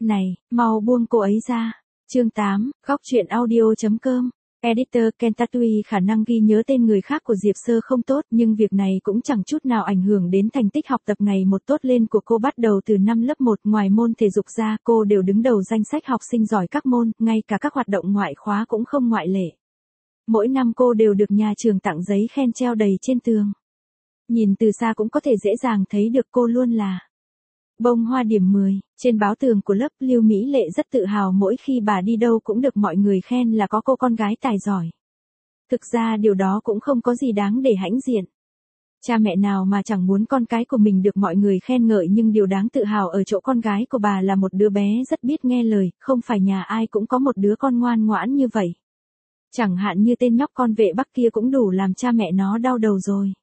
Này, mau buông cô ấy ra. Chương 8, góc truyện audio.com. Editor Kentatui khả năng ghi nhớ tên người khác của Diệp Sơ không tốt, nhưng việc này cũng chẳng chút nào ảnh hưởng đến thành tích học tập ngày một tốt lên của cô. Bắt đầu từ năm lớp 1, ngoài môn thể dục ra, cô đều đứng đầu danh sách học sinh giỏi các môn, ngay cả các hoạt động ngoại khóa cũng không ngoại lệ. Mỗi năm cô đều được nhà trường tặng giấy khen treo đầy trên tường. Nhìn từ xa cũng có thể dễ dàng thấy được cô luôn là bông hoa điểm 10, trên báo tường của lớp. Lưu Mỹ Lệ rất tự hào mỗi khi bà đi đâu cũng được mọi người khen là có cô con gái tài giỏi. Thực ra điều đó cũng không có gì đáng để hãnh diện. Cha mẹ nào mà chẳng muốn con cái của mình được mọi người khen ngợi, nhưng điều đáng tự hào ở chỗ con gái của bà là một đứa bé rất biết nghe lời, không phải nhà ai cũng có một đứa con ngoan ngoãn như vậy. Chẳng hạn như tên nhóc con Vệ Bắc kia cũng đủ làm cha mẹ nó đau đầu rồi.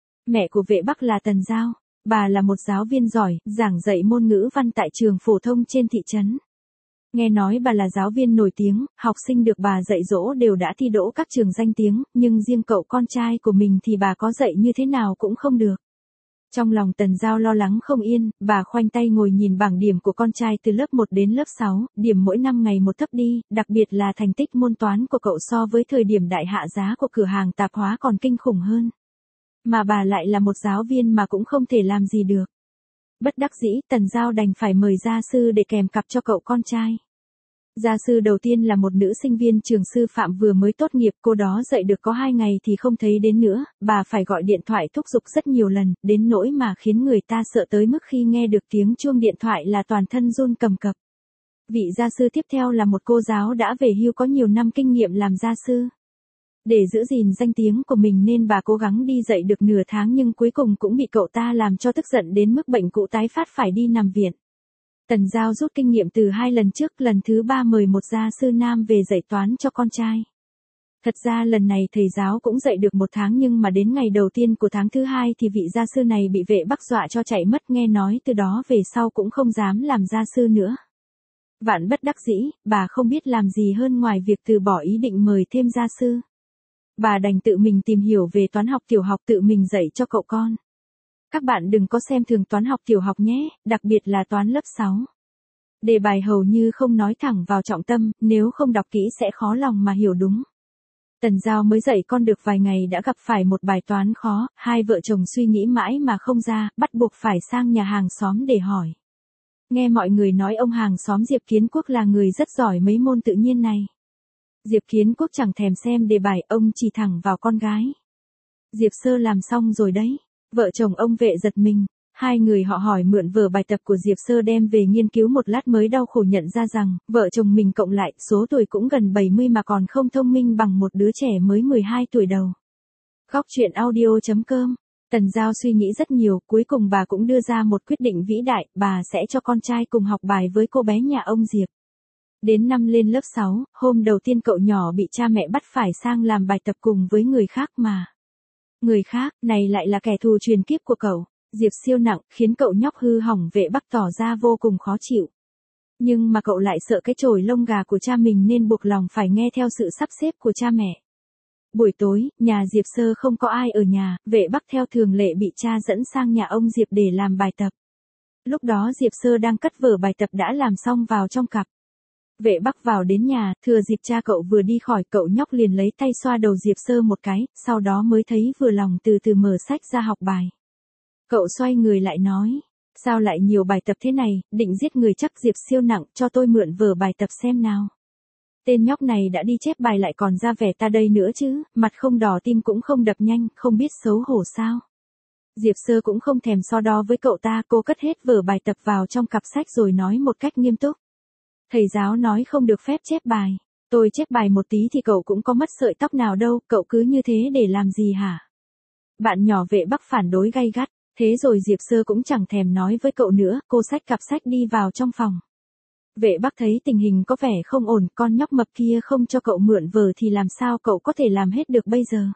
Mẹ của Vệ Bắc là Tần Giao. Bà là một giáo viên giỏi, giảng dạy môn ngữ văn tại trường phổ thông trên thị trấn. Nghe nói bà là giáo viên nổi tiếng, học sinh được bà dạy dỗ đều đã thi đỗ các trường danh tiếng, nhưng riêng cậu con trai của mình thì bà có dạy như thế nào cũng không được. Trong lòng Tần Giao lo lắng không yên, bà khoanh tay ngồi nhìn bảng điểm của con trai từ lớp 1 đến lớp 6, điểm mỗi năm ngày một thấp đi, đặc biệt là thành tích môn toán của cậu so với thời điểm đại hạ giá của cửa hàng tạp hóa còn kinh khủng hơn. Mà bà lại là một giáo viên mà cũng không thể làm gì được. Bất đắc dĩ, Tần Giao đành phải mời gia sư để kèm cặp cho cậu con trai. Gia sư đầu tiên là một nữ sinh viên trường sư phạm vừa mới tốt nghiệp, cô đó dạy được có 2 ngày thì không thấy đến nữa, bà phải gọi điện thoại thúc giục rất nhiều lần, đến nỗi mà khiến người ta sợ tới mức khi nghe được tiếng chuông điện thoại là toàn thân run cầm cập. Vị gia sư tiếp theo là một cô giáo đã về hưu có nhiều năm kinh nghiệm làm gia sư. Để giữ gìn danh tiếng của mình nên bà cố gắng đi dạy được nửa tháng, nhưng cuối cùng cũng bị cậu ta làm cho tức giận đến mức bệnh cũ tái phát phải đi nằm viện. Tần Giao rút kinh nghiệm từ 2 lần trước, lần thứ 3 mời một gia sư nam về dạy toán cho con trai. Thật ra lần này thầy giáo cũng dạy được 1 tháng, nhưng mà đến ngày đầu tiên của tháng thứ 2 thì vị gia sư này bị Vệ Bắc dọa cho chạy mất, nghe nói từ đó về sau cũng không dám làm gia sư nữa. Vạn bất đắc dĩ, bà không biết làm gì hơn ngoài việc từ bỏ ý định mời thêm gia sư. Bà đành tự mình tìm hiểu về toán học tiểu học tự mình dạy cho cậu con. Các bạn đừng có xem thường toán học tiểu học nhé, đặc biệt là toán lớp 6. Đề bài hầu như không nói thẳng vào trọng tâm, nếu không đọc kỹ sẽ khó lòng mà hiểu đúng. Tần Giao mới dạy con được vài ngày đã gặp phải một bài toán khó, hai vợ chồng suy nghĩ mãi mà không ra, bắt buộc phải sang nhà hàng xóm để hỏi. Nghe mọi người nói ông hàng xóm Diệp Kiến Quốc là người rất giỏi mấy môn tự nhiên này. Diệp Kiến Quốc chẳng thèm xem đề bài, ông chỉ thẳng vào con gái. Diệp Sơ làm xong rồi đấy. Vợ chồng ông Vệ giật mình. Hai người họ hỏi mượn vở bài tập của Diệp Sơ đem về nghiên cứu một lát mới đau khổ nhận ra rằng, vợ chồng mình cộng lại, số tuổi cũng gần 70 mà còn không thông minh bằng một đứa trẻ mới 12 tuổi đầu. Góc truyện audio.com. Tần Giao suy nghĩ rất nhiều, cuối cùng bà cũng đưa ra một quyết định vĩ đại, bà sẽ cho con trai cùng học bài với cô bé nhà ông Diệp. Đến năm lên lớp 6, hôm đầu tiên cậu nhỏ bị cha mẹ bắt phải sang làm bài tập cùng với người khác mà. Người khác, này lại là kẻ thù truyền kiếp của cậu. Diệp siêu nặng, khiến cậu nhóc hư hỏng. Vệ Bắc tỏ ra vô cùng khó chịu. Nhưng mà cậu lại sợ cái chổi lông gà của cha mình nên buộc lòng phải nghe theo sự sắp xếp của cha mẹ. Buổi tối, nhà Diệp Sơ không có ai ở nhà, Vệ Bắc theo thường lệ bị cha dẫn sang nhà ông Diệp để làm bài tập. Lúc đó Diệp Sơ đang cất vở bài tập đã làm xong vào trong cặp. Vệ Bắc vào đến nhà, thừa dịp cha cậu vừa đi khỏi, cậu nhóc liền lấy tay xoa đầu Diệp Sơ một cái, sau đó mới thấy vừa lòng từ từ mở sách ra học bài. Cậu xoay người lại nói, sao lại nhiều bài tập thế này, định giết người chắc. Diệp siêu nặng, cho tôi mượn vở bài tập xem nào. Tên nhóc này đã đi chép bài lại còn ra vẻ ta đây nữa chứ, mặt không đỏ tim cũng không đập nhanh, không biết xấu hổ sao. Diệp Sơ cũng không thèm so đo với cậu ta, cô cất hết vở bài tập vào trong cặp sách rồi nói một cách nghiêm túc. Thầy giáo nói không được phép chép bài. Tôi chép bài một tí thì cậu cũng có mất sợi tóc nào đâu, cậu cứ như thế để làm gì hả? Bạn nhỏ Vệ Bắc phản đối gay gắt. Thế rồi Diệp Sơ cũng chẳng thèm nói với cậu nữa, cô xách cặp sách đi vào trong phòng. Vệ Bắc thấy tình hình có vẻ không ổn, con nhóc mập kia không cho cậu mượn vở thì làm sao cậu có thể làm hết được bây giờ.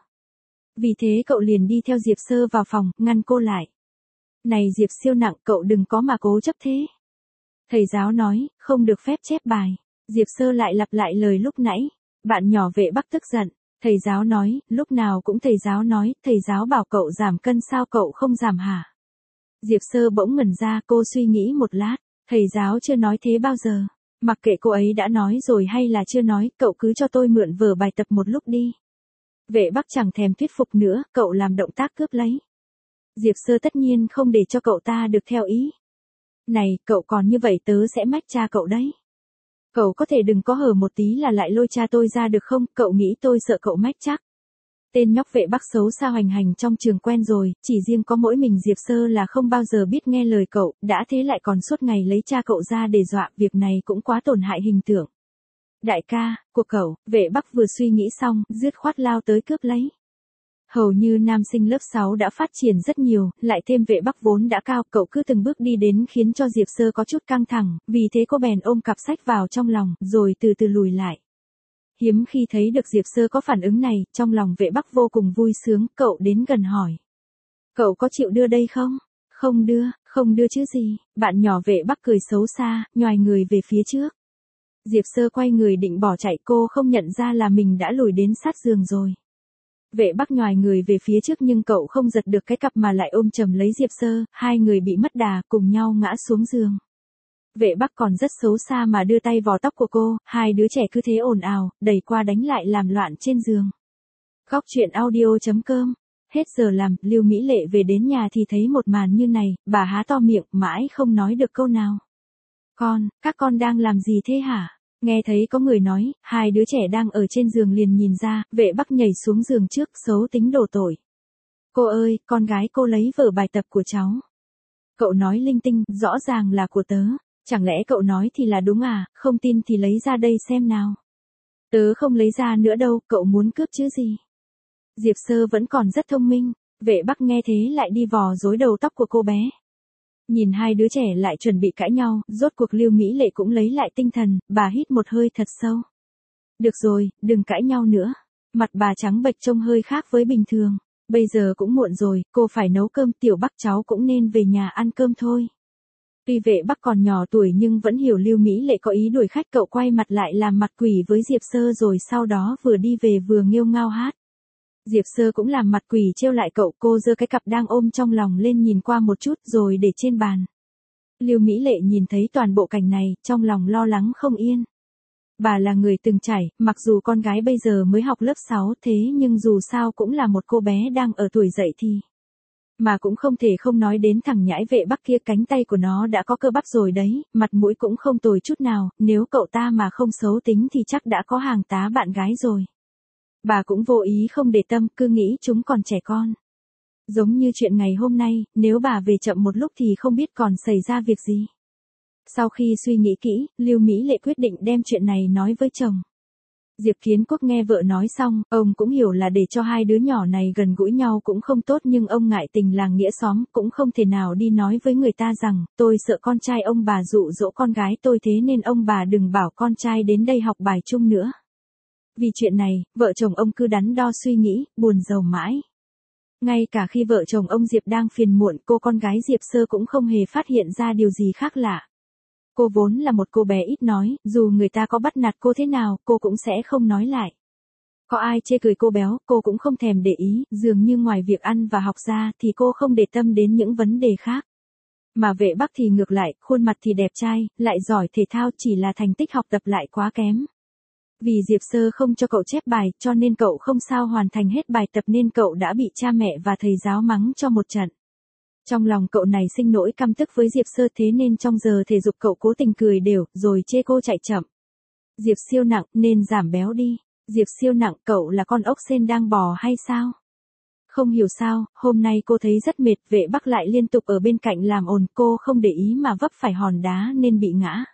Vì thế cậu liền đi theo Diệp Sơ vào phòng, ngăn cô lại. Này Diệp siêu nặng, cậu đừng có mà cố chấp thế. Thầy giáo nói, không được phép chép bài. Diệp Sơ lại lặp lại lời lúc nãy. Bạn nhỏ Vệ Bắc tức giận. Thầy giáo nói, lúc nào cũng thầy giáo nói, thầy giáo bảo cậu giảm cân sao cậu không giảm hả? Diệp Sơ bỗng ngẩn ra, cô suy nghĩ một lát. Thầy giáo chưa nói thế bao giờ. Mặc kệ cô ấy đã nói rồi hay là chưa nói, cậu cứ cho tôi mượn vở bài tập một lúc đi. Vệ Bắc chẳng thèm thuyết phục nữa, cậu làm động tác cướp lấy. Diệp Sơ tất nhiên không để cho cậu ta được theo ý. Này, cậu còn như vậy tớ sẽ mách cha cậu đấy. Cậu có thể đừng có hở một tí là lại lôi cha tôi ra được không, cậu nghĩ tôi sợ cậu mách chắc. Tên nhóc Vệ Bắc xấu xa hoành hành trong trường quen rồi, chỉ riêng có mỗi mình Diệp Sơ là không bao giờ biết nghe lời cậu, đã thế lại còn suốt ngày lấy cha cậu ra để dọa, việc này cũng quá tổn hại hình tượng. Đại ca, của cậu, Vệ Bắc vừa suy nghĩ xong, dứt khoát lao tới cướp lấy. Hầu như nam sinh lớp 6 đã phát triển rất nhiều, lại thêm Vệ Bắc vốn đã cao, cậu cứ từng bước đi đến khiến cho Diệp Sơ có chút căng thẳng, vì thế cô bèn ôm cặp sách vào trong lòng, rồi từ từ lùi lại. Hiếm khi thấy được Diệp Sơ có phản ứng này, trong lòng Vệ Bắc vô cùng vui sướng, cậu đến gần hỏi. Cậu có chịu đưa đây không? Không đưa chứ gì, bạn nhỏ Vệ Bắc cười xấu xa, nhoài người về phía trước. Diệp Sơ quay người định bỏ chạy, cô không nhận ra là mình đã lùi đến sát giường rồi. Vệ Bắc nhoài người về phía trước nhưng cậu không giật được cái cặp mà lại ôm chầm lấy Diệp Sơ, hai người bị mất đà cùng nhau ngã xuống giường. Vệ Bắc còn rất xấu xa mà đưa tay vò tóc của cô, hai đứa trẻ cứ thế ồn ào, đẩy qua đánh lại làm loạn trên giường. Góc truyện audio.com. Hết giờ làm, Lưu Mỹ Lệ về đến nhà thì thấy một màn như này, bà há to miệng, mãi không nói được câu nào. Các con đang làm gì thế hả? Nghe thấy có người nói, hai đứa trẻ đang ở trên giường liền nhìn ra, Vệ Bắc nhảy xuống giường trước, xấu tính đổ tội. Cô ơi, con gái cô lấy vở bài tập của cháu. Cậu nói linh tinh, rõ ràng là của tớ. Chẳng lẽ cậu nói thì là đúng à, không tin thì lấy ra đây xem nào. Tớ không lấy ra nữa đâu, cậu muốn cướp chứ gì. Diệp Sơ vẫn còn rất thông minh, Vệ Bắc nghe thế lại đi vò rối đầu tóc của cô bé. Nhìn hai đứa trẻ lại chuẩn bị cãi nhau, rốt cuộc Lưu Mỹ Lệ cũng lấy lại tinh thần, bà hít một hơi thật sâu. Được rồi, đừng cãi nhau nữa. Mặt bà trắng bệch trông hơi khác với bình thường. Bây giờ cũng muộn rồi, cô phải nấu cơm, Tiểu Bắc cháu cũng nên về nhà ăn cơm thôi. Tuy Vệ Bắc còn nhỏ tuổi nhưng vẫn hiểu Lưu Mỹ Lệ có ý đuổi khách, cậu quay mặt lại làm mặt quỷ với Diệp Sơ rồi sau đó vừa đi về vừa nghêu ngao hát. Diệp Sơ cũng làm mặt quỷ trêu lại cậu, cô giơ cái cặp đang ôm trong lòng lên nhìn qua một chút rồi để trên bàn. Lưu Mỹ Lệ nhìn thấy toàn bộ cảnh này, trong lòng lo lắng không yên. Bà là người từng trải, mặc dù con gái bây giờ mới học lớp 6 thế nhưng dù sao cũng là một cô bé đang ở tuổi dậy thì. Mà cũng không thể không nói đến thằng nhãi Vệ Bắc kia, cánh tay của nó đã có cơ bắp rồi đấy, mặt mũi cũng không tồi chút nào, nếu cậu ta mà không xấu tính thì chắc đã có hàng tá bạn gái rồi. Bà cũng vô ý không để tâm, cứ nghĩ chúng còn trẻ con. Giống như chuyện ngày hôm nay, nếu bà về chậm một lúc thì không biết còn xảy ra việc gì. Sau khi suy nghĩ kỹ, Lưu Mỹ Lệ quyết định đem chuyện này nói với chồng. Diệp Kiến Quốc nghe vợ nói xong, ông cũng hiểu là để cho hai đứa nhỏ này gần gũi nhau cũng không tốt nhưng ông ngại tình làng nghĩa xóm, cũng không thể nào đi nói với người ta rằng, tôi sợ con trai ông bà dụ dỗ con gái tôi thế nên ông bà đừng bảo con trai đến đây học bài chung nữa. Vì chuyện này, vợ chồng ông cứ đắn đo suy nghĩ, buồn rầu mãi. Ngay cả khi vợ chồng ông Diệp đang phiền muộn, cô con gái Diệp Sơ cũng không hề phát hiện ra điều gì khác lạ. Cô vốn là một cô bé ít nói, dù người ta có bắt nạt cô thế nào, cô cũng sẽ không nói lại. Có ai chê cười cô béo, cô cũng không thèm để ý, dường như ngoài việc ăn và học ra thì cô không để tâm đến những vấn đề khác. Mà Vệ Bắc thì ngược lại, khuôn mặt thì đẹp trai, lại giỏi thể thao, chỉ là thành tích học tập lại quá kém. Vì Diệp Sơ không cho cậu chép bài, cho nên cậu không sao hoàn thành hết bài tập nên cậu đã bị cha mẹ và thầy giáo mắng cho một trận. Trong lòng cậu này sinh nỗi căm tức với Diệp Sơ thế nên trong giờ thể dục cậu cố tình cười đều, rồi chê cô chạy chậm. Diệp siêu nặng, nên giảm béo đi. Diệp siêu nặng, cậu là con ốc sên đang bò hay sao? Không hiểu sao, hôm nay cô thấy rất mệt, Vệ Bắc lại liên tục ở bên cạnh làm ồn, cô không để ý mà vấp phải hòn đá nên bị ngã.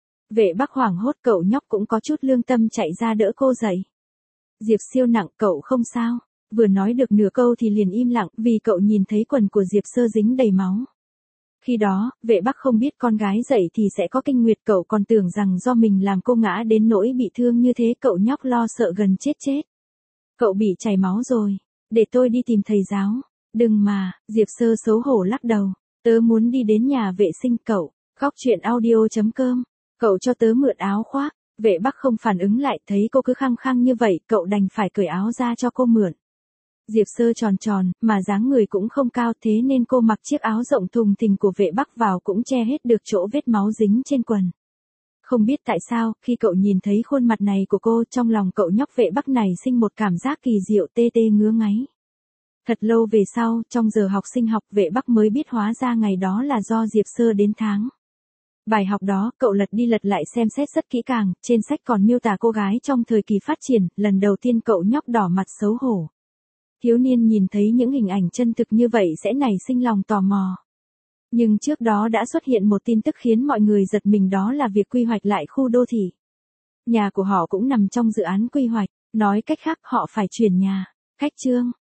Vệ Bắc hoảng hốt, cậu nhóc cũng có chút lương tâm chạy ra đỡ cô dậy. Diệp siêu nặng, cậu không sao. Vừa nói được nửa câu thì liền im lặng vì cậu nhìn thấy quần của Diệp Sơ dính đầy máu. Khi đó, Vệ Bắc không biết con gái dậy thì sẽ có kinh nguyệt, cậu còn tưởng rằng do mình làm cô ngã đến nỗi bị thương như thế, cậu nhóc lo sợ gần chết. Cậu bị chảy máu rồi, để tôi đi tìm thầy giáo. Đừng mà, Diệp Sơ xấu hổ lắc đầu, tớ muốn đi đến nhà vệ sinh cậu. Góc truyện audio.com, cậu cho tớ mượn áo khoác. Vệ Bắc không phản ứng lại, thấy cô cứ khăng khăng như vậy, cậu đành phải cởi áo ra cho cô mượn. Diệp Sơ tròn tròn, mà dáng người cũng không cao, thế nên cô mặc chiếc áo rộng thùng thình của vệ Bắc vào cũng che hết được chỗ vết máu dính trên quần. Không biết tại sao, khi cậu nhìn thấy khuôn mặt này của cô, trong lòng cậu nhóc vệ Bắc này sinh một cảm giác kỳ diệu tê tê ngứa ngáy. Thật lâu về sau, trong giờ học sinh học, vệ Bắc mới biết hóa ra ngày đó là do Diệp Sơ đến tháng. Bài học đó, cậu lật đi lật lại xem xét rất kỹ càng, trên sách còn miêu tả cô gái trong thời kỳ phát triển, lần đầu tiên cậu nhóc đỏ mặt xấu hổ. Thiếu niên nhìn thấy những hình ảnh chân thực như vậy sẽ nảy sinh lòng tò mò. Nhưng trước đó đã xuất hiện một tin tức khiến mọi người giật mình, đó là việc quy hoạch lại khu đô thị. Nhà của họ cũng nằm trong dự án quy hoạch, nói cách khác họ phải chuyển nhà. Khách trương.